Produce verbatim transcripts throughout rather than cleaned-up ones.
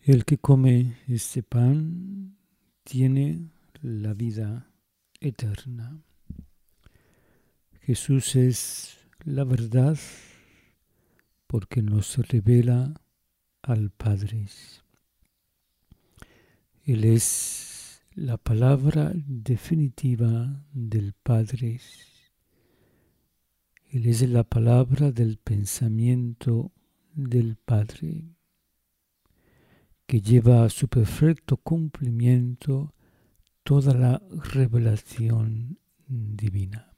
El que come este pan tiene la vida eterna. Jesús es la verdad porque nos revela al Padre. Él es la palabra definitiva del Padre. Él es la palabra del pensamiento del Padre, que lleva a su perfecto cumplimiento toda la revelación divina.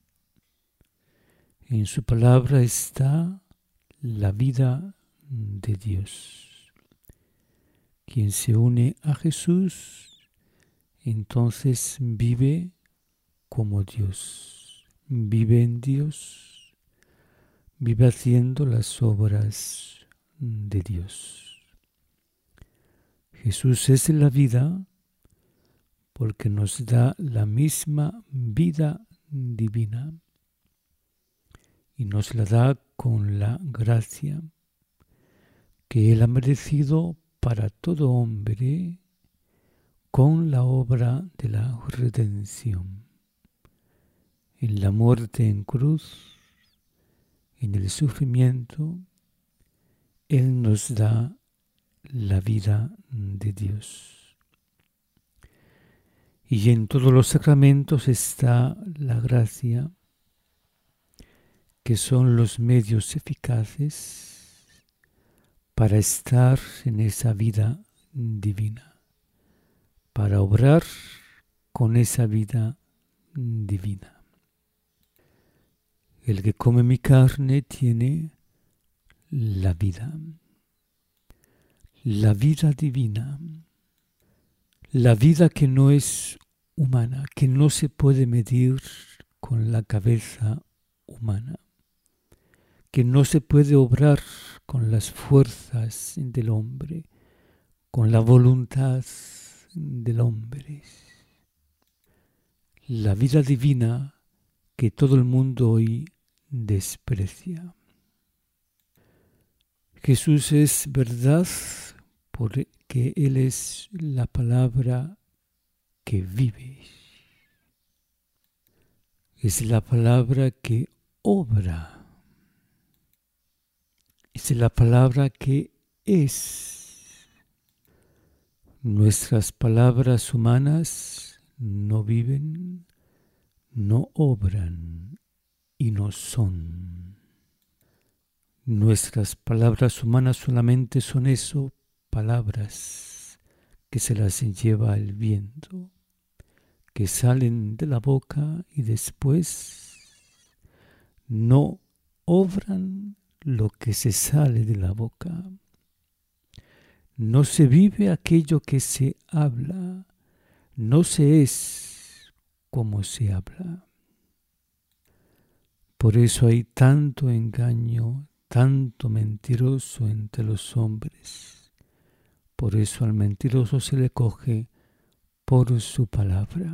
En su palabra está la vida de Dios. Quien se une a Jesús, entonces vive como Dios, vive en Dios, vive haciendo las obras de Dios. Jesús es la vida porque nos da la misma vida divina y nos la da con la gracia que Él ha merecido para todo hombre con la obra de la redención. En la muerte en cruz, en el sufrimiento, Él nos da la vida de Dios. Y en todos los sacramentos está la gracia, que son los medios eficaces para estar en esa vida divina, para obrar con esa vida divina. El que come mi carne tiene la vida, la vida divina, la vida que no es humana, que no se puede medir con la cabeza humana, que no se puede obrar con las fuerzas del hombre, con la voluntad del hombre. La vida divina que todo el mundo hoy desprecia. Jesús es verdad porque Él es la palabra que vive. Es la palabra que obra. Es la palabra que es. Nuestras palabras humanas no viven, no obran y no son. Nuestras palabras humanas solamente son eso, palabras que se las lleva el viento, que salen de la boca y después no obran lo que se sale de la boca. No se vive aquello que se habla, no se es como se habla. Por eso hay tanto engaño, tanto mentiroso entre los hombres. Por eso al mentiroso se le coge por su palabra.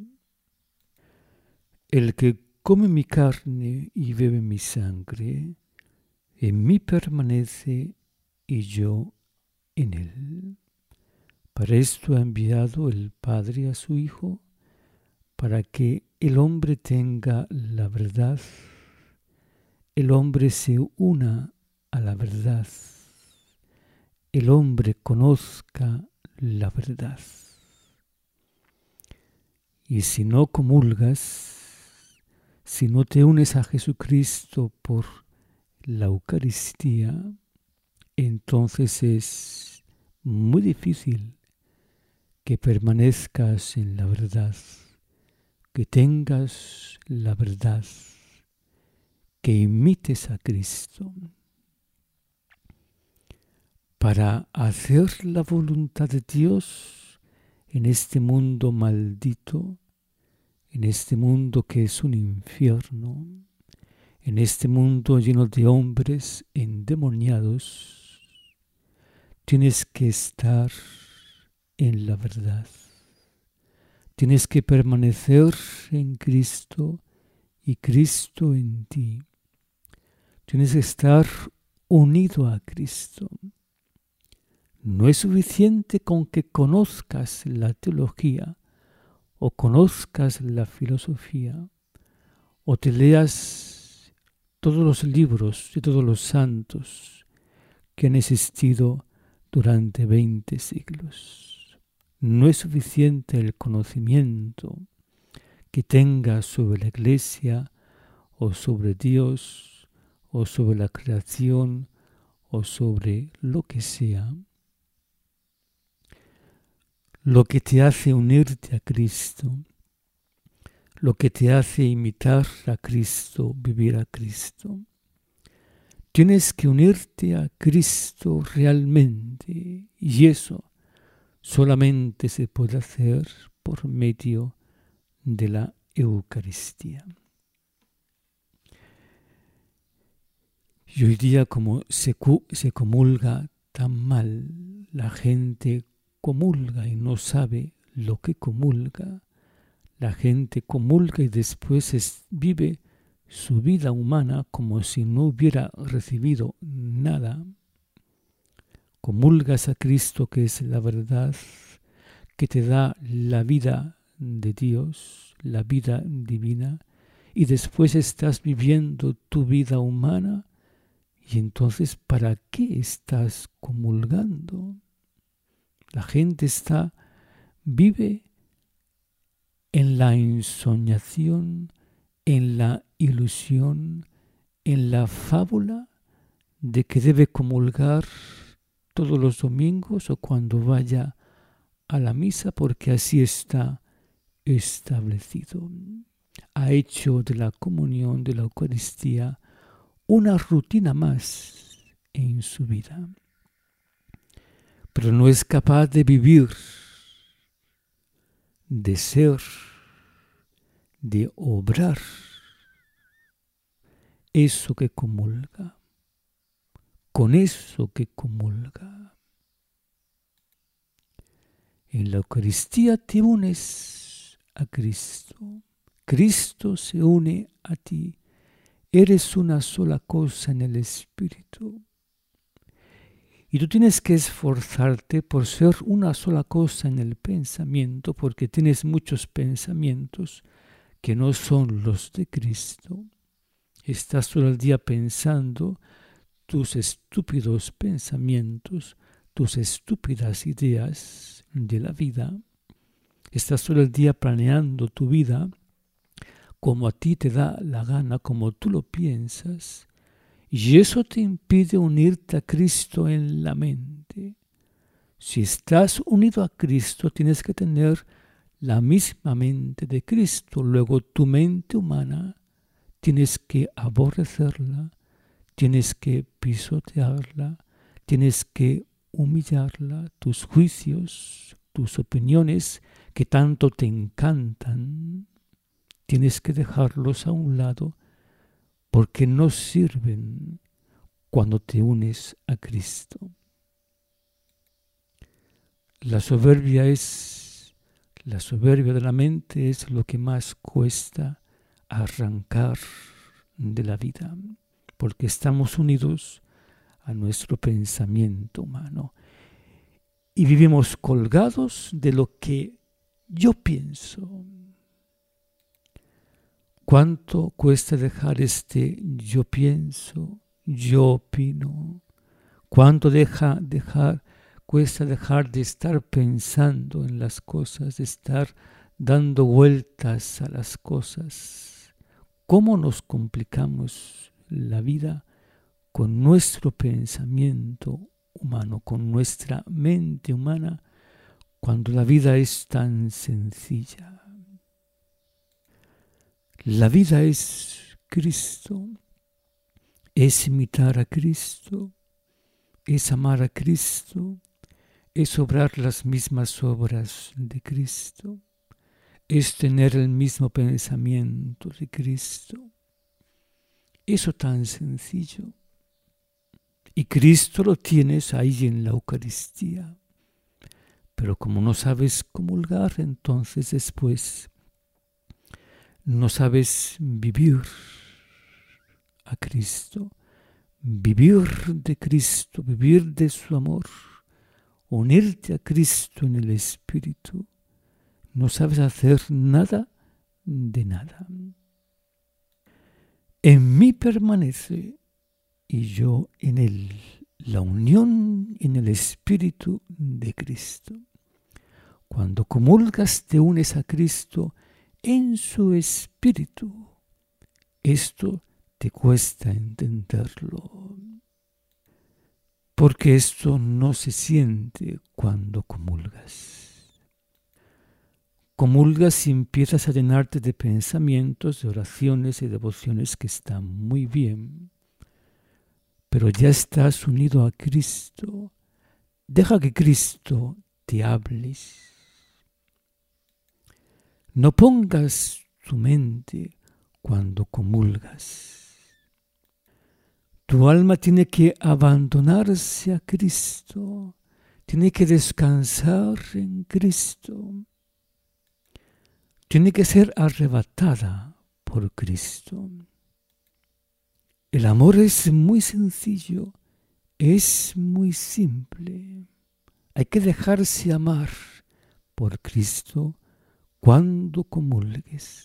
El que come mi carne y bebe mi sangre, en mí permanece y yo en él. Para esto ha enviado el Padre a su Hijo, para que el hombre tenga la verdad, el hombre se una a la verdad, el hombre conozca la verdad. Y si no comulgas, si no te unes a Jesucristo por la Eucaristía, entonces es muy difícil que permanezcas en la verdad, que tengas la verdad, que imites a Cristo. Para hacer la voluntad de Dios en este mundo maldito, en este mundo que es un infierno, en este mundo lleno de hombres endemoniados, tienes que estar en la verdad. Tienes que permanecer en Cristo y Cristo en ti. Tienes que estar unido a Cristo. No es suficiente con que conozcas la teología o conozcas la filosofía o te leas todos los libros de todos los santos que han existido durante veinte siglos. No es suficiente el conocimiento que tengas sobre la Iglesia o sobre Dios o sobre la creación o sobre lo que sea. Lo que te hace unirte a Cristo, lo que te hace imitar a Cristo, vivir a Cristo. Tienes que unirte a Cristo realmente, y eso solamente se puede hacer por medio de la Eucaristía. Y hoy día, como se, se comulga tan mal, la gente comulga y no sabe lo que comulga. La gente comulga y después es, vive su vida humana como si no hubiera recibido nada. Comulgas a Cristo, que es la verdad, que te da la vida de Dios, la vida divina, y después estás viviendo tu vida humana. Y entonces, ¿para qué estás comulgando? La gente está, vive en la ensoñación, en la ilusión, en la fábula de que debe comulgar todos los domingos o cuando vaya a la misa, porque así está establecido. Ha hecho de la comunión, de la Eucaristía, una rutina más en su vida. Pero no es capaz de vivir, de ser, de obrar eso que comulga, con eso que comulga. En la Eucaristía te unes a Cristo. Cristo se une a ti. Eres una sola cosa en el Espíritu. Y tú tienes que esforzarte por ser una sola cosa en el pensamiento, porque tienes muchos pensamientos que no son los de Cristo. Estás todo el día pensando tus estúpidos pensamientos, tus estúpidas ideas de la vida. Estás todo el día planeando tu vida como a ti te da la gana, como tú lo piensas. Y eso te impide unirte a Cristo en la mente. Si estás unido a Cristo, tienes que tener la misma mente de Cristo. Luego tu mente humana tienes que aborrecerla, tienes que pisotearla, tienes que humillarla. Tus juicios, tus opiniones que tanto te encantan, tienes que dejarlos a un lado, porque no sirven cuando te unes a Cristo. La soberbia es, la soberbia de la mente es lo que más cuesta arrancar de la vida, porque estamos unidos a nuestro pensamiento humano y vivimos colgados de lo que yo pienso. ¿Cuánto cuesta dejar este yo pienso, yo opino? ¿Cuánto deja, dejar, cuesta dejar de estar pensando en las cosas, de estar dando vueltas a las cosas? ¿Cómo nos complicamos la vida con nuestro pensamiento humano, con nuestra mente humana, cuando la vida es tan sencilla? La vida es Cristo, es imitar a Cristo, es amar a Cristo, es obrar las mismas obras de Cristo, es tener el mismo pensamiento de Cristo. Eso tan sencillo. Y Cristo lo tienes ahí en la Eucaristía. Pero como no sabes comulgar, entonces después no sabes vivir a Cristo, vivir de Cristo, vivir de su amor, unirte a Cristo en el Espíritu, no sabes hacer nada de nada. En mí permanece y yo en él, la unión en el Espíritu de Cristo. Cuando comulgas te unes a Cristo en su Espíritu. Esto te cuesta entenderlo, porque esto no se siente cuando comulgas. Comulgas y empiezas a llenarte de pensamientos, de oraciones y devociones que están muy bien, pero ya estás unido a Cristo. Deja que Cristo te hable. No pongas tu mente cuando comulgas. Tu alma tiene que abandonarse a Cristo, tiene que descansar en Cristo, tiene que ser arrebatada por Cristo. El amor es muy sencillo, es muy simple. Hay que dejarse amar por Cristo cuando comulgues.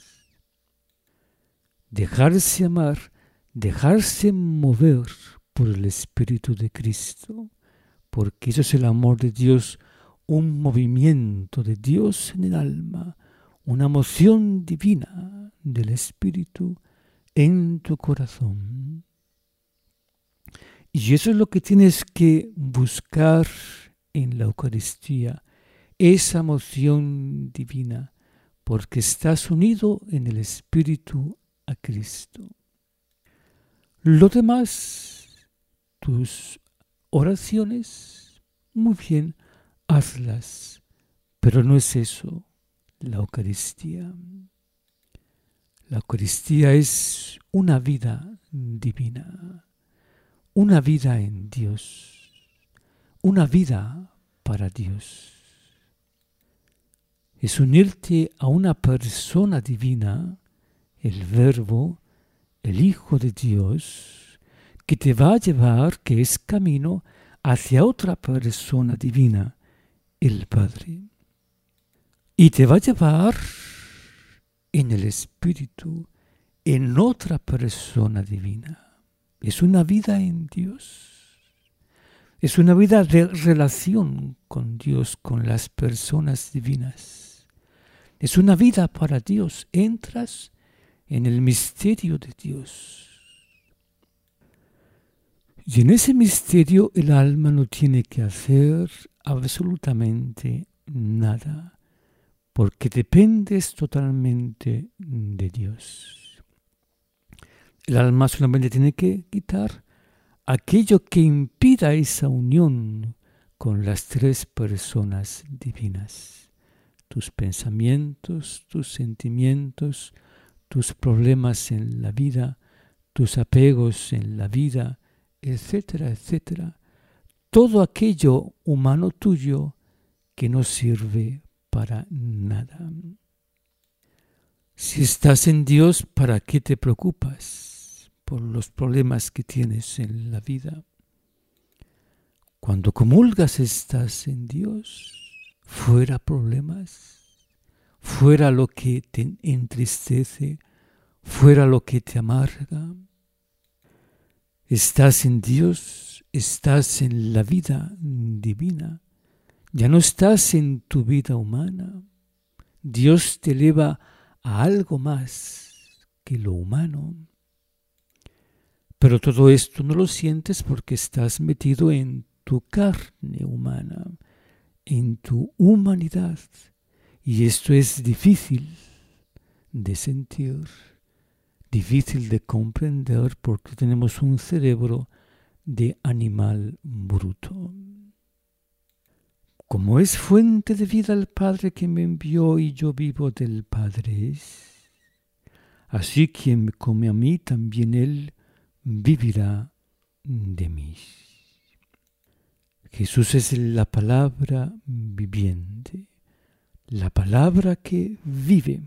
Dejarse amar, dejarse mover por el Espíritu de Cristo, porque eso es el amor de Dios, un movimiento de Dios en el alma, una moción divina del Espíritu en tu corazón. Y eso es lo que tienes que buscar en la Eucaristía, esa moción divina, porque estás unido en el Espíritu a Cristo. Lo demás, tus oraciones, muy bien, hazlas, pero no es eso la Eucaristía. La Eucaristía es una vida divina, una vida en Dios, una vida para Dios. Es unirte a una persona divina, el Verbo, el Hijo de Dios, que te va a llevar, que es camino, hacia otra persona divina, el Padre. Y te va a llevar en el Espíritu, en otra persona divina. Es una vida en Dios. Es una vida de relación con Dios, con las personas divinas. Es una vida para Dios. Entras en el misterio de Dios. Y en ese misterio el alma no tiene que hacer absolutamente nada, porque dependes totalmente de Dios. El alma solamente tiene que quitar aquello que impida esa unión con las tres personas divinas. Tus pensamientos, tus sentimientos, tus problemas en la vida, tus apegos en la vida, etcétera, etcétera. Todo aquello humano tuyo que no sirve para nada. Si estás en Dios, ¿para qué te preocupas por los problemas que tienes en la vida? Cuando comulgas estás en Dios, fuera problemas, fuera lo que te entristece, fuera lo que te amarga. Estás en Dios, estás en la vida divina. Ya no estás en tu vida humana. Dios te eleva a algo más que lo humano. Pero todo esto no lo sientes porque estás metido en tu carne humana, en tu humanidad. Y esto es difícil de sentir, difícil de comprender porque tenemos un cerebro de animal bruto. Como es fuente de vida el Padre que me envió y yo vivo del Padre es, así quien me come a mí, también él vivirá de mí. Jesús es la palabra viviente, la palabra que vive.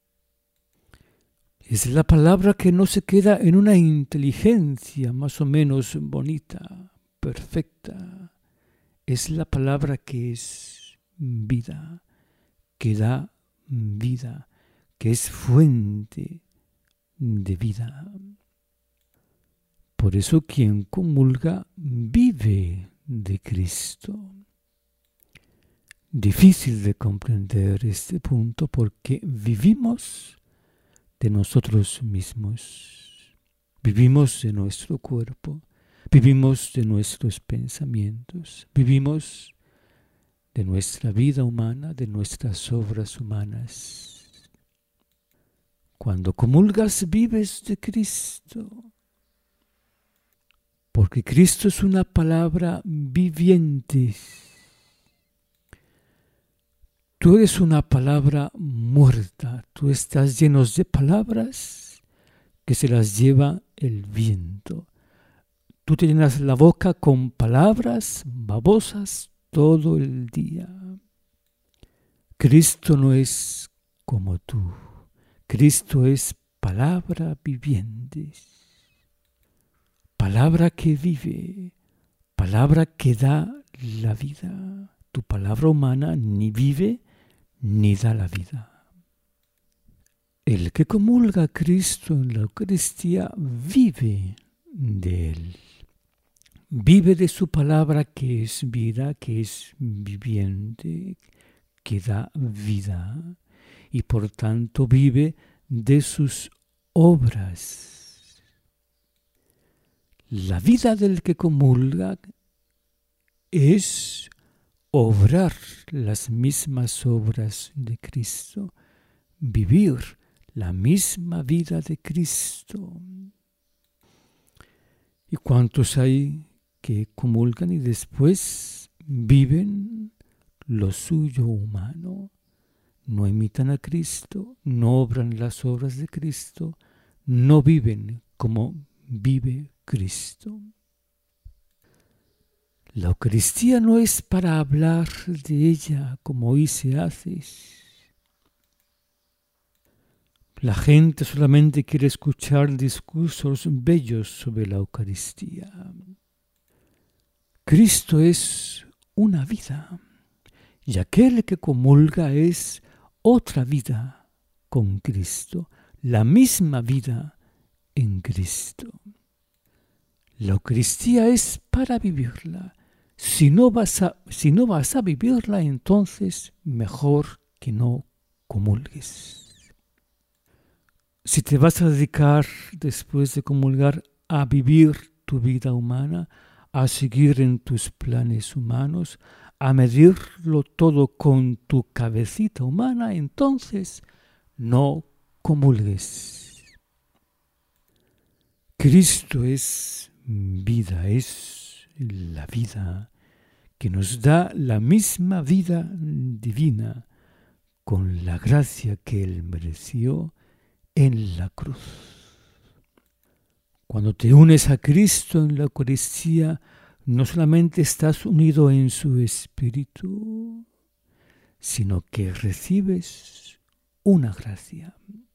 Es la palabra que no se queda en una inteligencia más o menos bonita, perfecta. es la palabra que es vida, que da vida, que es fuente de vida. Por eso quien comulga vive de Cristo. Difícil de comprender este punto porque vivimos de nosotros mismos, vivimos de nuestro cuerpo, vivimos de nuestros pensamientos, vivimos de nuestra vida humana, de nuestras obras humanas. Cuando comulgas vives de Cristo, porque Cristo es una palabra viviente. Tú eres una palabra muerta, tú estás lleno de palabras que se las lleva el viento. Tú te llenas la boca con palabras babosas todo el día. Cristo no es como tú. Cristo es palabra viviente. Palabra que vive, palabra que da la vida. Tu palabra humana ni vive ni da la vida. El que comulga a Cristo en la Eucaristía vive de Él. Vive de su palabra que es vida, que es viviente, que da vida. Y por tanto vive de sus obras. La vida del que comulga es obrar las mismas obras de Cristo, vivir la misma vida de Cristo. ¿Y cuántos hay que comulgan y después viven lo suyo humano? No imitan a Cristo, no obran las obras de Cristo, no viven como vive Cristo. La Eucaristía no es para hablar de ella como hoy se hace. La gente solamente quiere escuchar discursos bellos sobre la Eucaristía. Cristo es una vida y aquel que comulga es otra vida con Cristo, la misma vida en Cristo. La Eucaristía es para vivirla. Si no vas a, si no vas a vivirla, entonces mejor que no comulgues. Si te vas a dedicar después de comulgar a vivir tu vida humana, a seguir en tus planes humanos, a medirlo todo con tu cabecita humana, entonces no comulgues. Cristo es vida, es la vida que nos da la misma vida divina con la gracia que Él mereció en la cruz. Cuando te unes a Cristo en la Eucaristía, no solamente estás unido en su Espíritu, sino que recibes una gracia.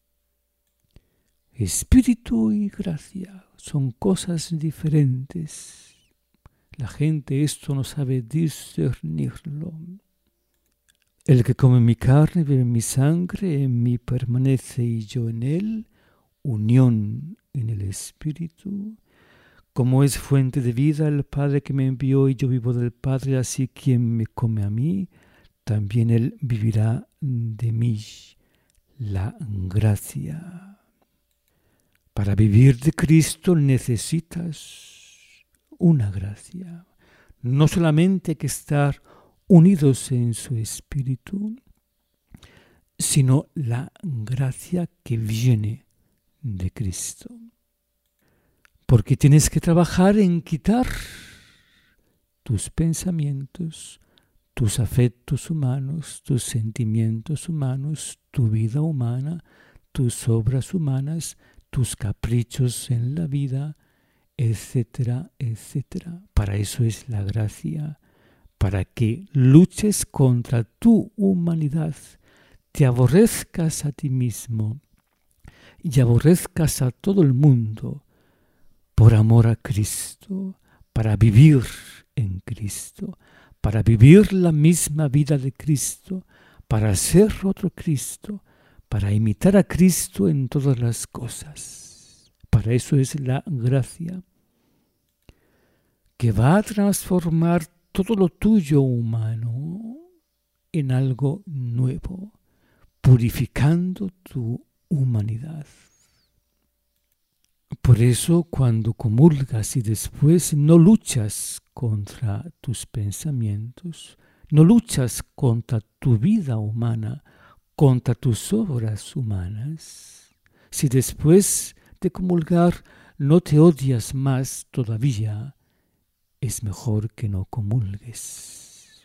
Espíritu y gracia son cosas diferentes. La gente esto no sabe discernirlo. El que come mi carne, bebe mi sangre, en mí permanece y yo en él, unión en el Espíritu. Como es fuente de vida el Padre que me envió y yo vivo del Padre, así quien me come a mí, también él vivirá de mí. La gracia. Para vivir de Cristo necesitas una gracia. No solamente que estar unidos en su Espíritu, sino la gracia que viene de Cristo. Porque tienes que trabajar en quitar tus pensamientos, tus afectos humanos, tus sentimientos humanos, tu vida humana, tus obras humanas, tus caprichos en la vida, etcétera, etcétera. Para eso es la gracia, para que luches contra tu humanidad, te aborrezcas a ti mismo y aborrezcas a todo el mundo por amor a Cristo, para vivir en Cristo, para vivir la misma vida de Cristo, para ser otro Cristo, para imitar a Cristo en todas las cosas. Para eso es la gracia, que va a transformar todo lo tuyo humano en algo nuevo, purificando tu humanidad. Por eso, cuando comulgas y después no luchas contra tus pensamientos, no luchas contra tu vida humana, contra tus obras humanas, si después de comulgar no te odias más todavía, es mejor que no comulgues.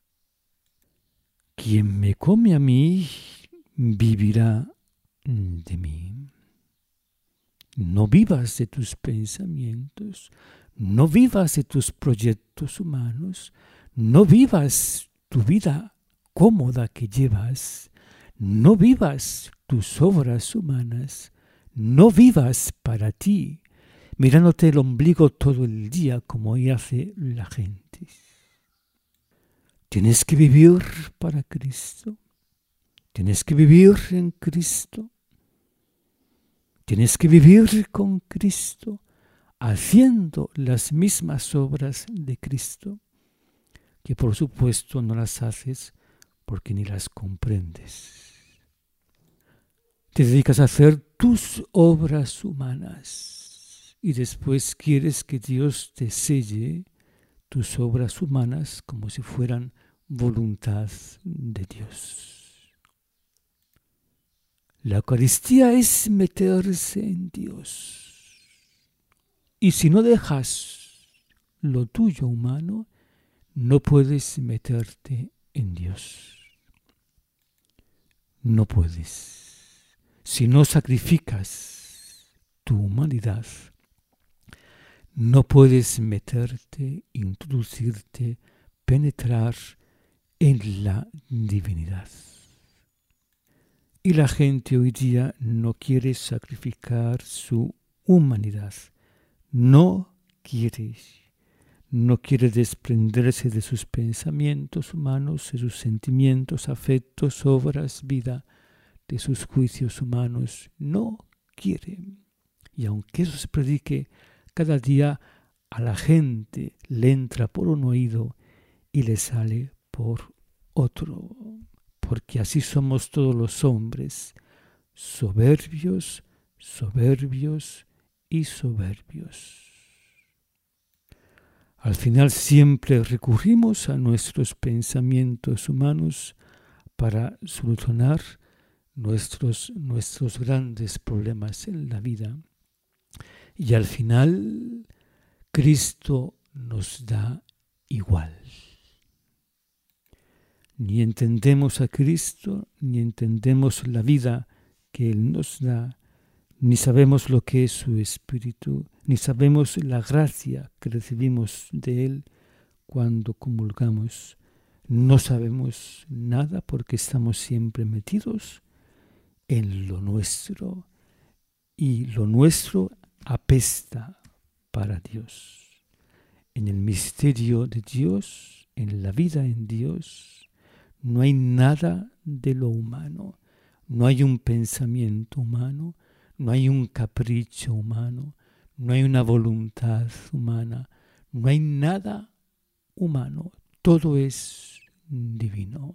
Quien me come a mí, vivirá de mí. No vivas de tus pensamientos, no vivas de tus proyectos humanos, no vivas tu vida cómoda que llevas, no vivas tus obras humanas, no vivas para ti, mirándote el ombligo todo el día como hace la gente. Tienes que vivir para Cristo, tienes que vivir en Cristo. Tienes que vivir con Cristo, haciendo las mismas obras de Cristo, que por supuesto no las haces porque ni las comprendes. Te dedicas a hacer tus obras humanas y después quieres que Dios te selle tus obras humanas como si fueran voluntad de Dios. La Eucaristía es meterse en Dios. Y si no dejas lo tuyo humano, no puedes meterte en Dios. No puedes. Si no sacrificas tu humanidad, no puedes meterte, introducirte, penetrar en la divinidad. Y la gente hoy día no quiere sacrificar su humanidad. No quiere. No quiere desprenderse de sus pensamientos humanos, de sus sentimientos, afectos, obras, vida, de sus juicios humanos. No quiere. Y aunque eso se predique cada día, a la gente le entra por un oído y le sale por otro. Porque así somos todos los hombres, soberbios, soberbios y soberbios. Al final siempre recurrimos a nuestros pensamientos humanos para solucionar nuestros, nuestros grandes problemas en la vida. Y al final Cristo nos da igual. Ni entendemos a Cristo, ni entendemos la vida que Él nos da, ni sabemos lo que es su Espíritu, ni sabemos la gracia que recibimos de Él cuando comulgamos. No sabemos nada porque estamos siempre metidos en lo nuestro, y lo nuestro apesta para Dios. En el misterio de Dios, en la vida en Dios, no hay nada de lo humano, no hay un pensamiento humano, no hay un capricho humano, no hay una voluntad humana, no hay nada humano, todo es divino.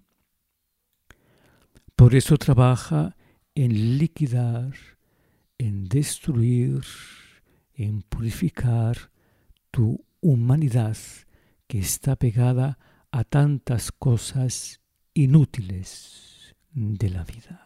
Por eso trabaja en liquidar, en destruir, en purificar tu humanidad que está pegada a tantas cosas inútiles de la vida.